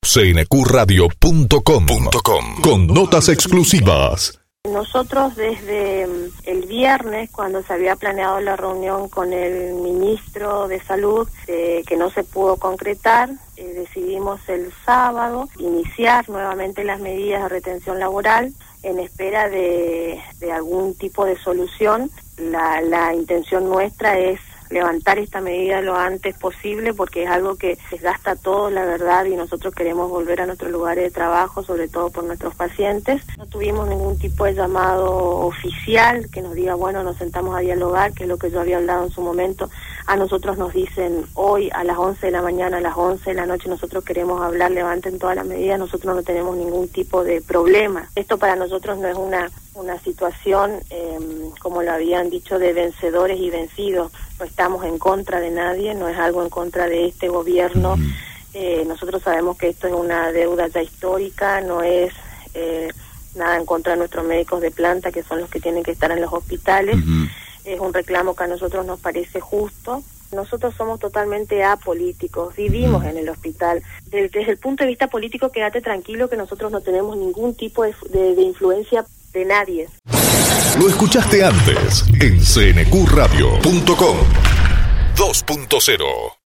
cnqradio.com con notas exclusivas. Nosotros desde el viernes, cuando se había planeado la reunión con el ministro de Salud, que no se pudo concretar, decidimos el sábado iniciar nuevamente las medidas de retención laboral en espera de algún tipo de solución. La intención nuestra es levantar esta medida lo antes posible porque es algo que desgasta todo, la verdad, y nosotros queremos volver a nuestros lugares de trabajo, sobre todo por nuestros pacientes. No tuvimos ningún tipo de llamado oficial que nos diga, bueno, nos sentamos a dialogar, que es lo que yo había hablado en su momento. A nosotros nos dicen hoy a las 11 de la mañana, a las 11 de la noche, nosotros queremos hablar, levanten todas las medidas, nosotros no tenemos ningún tipo de problema. Esto para nosotros no es una situación, como lo habían dicho, de vencedores y vencidos. No estamos en contra de nadie, no es algo en contra de este gobierno. Nosotros sabemos que esto es una deuda ya histórica, no es nada en contra de nuestros médicos de planta, que son los que tienen que estar en los hospitales. Es un reclamo que a nosotros nos parece justo. Nosotros somos totalmente apolíticos, vivimos en el hospital. Desde el punto de vista político, quédate tranquilo que nosotros no tenemos ningún tipo de influencia de nadie. Lo escuchaste antes en cnqradio.com 2.0.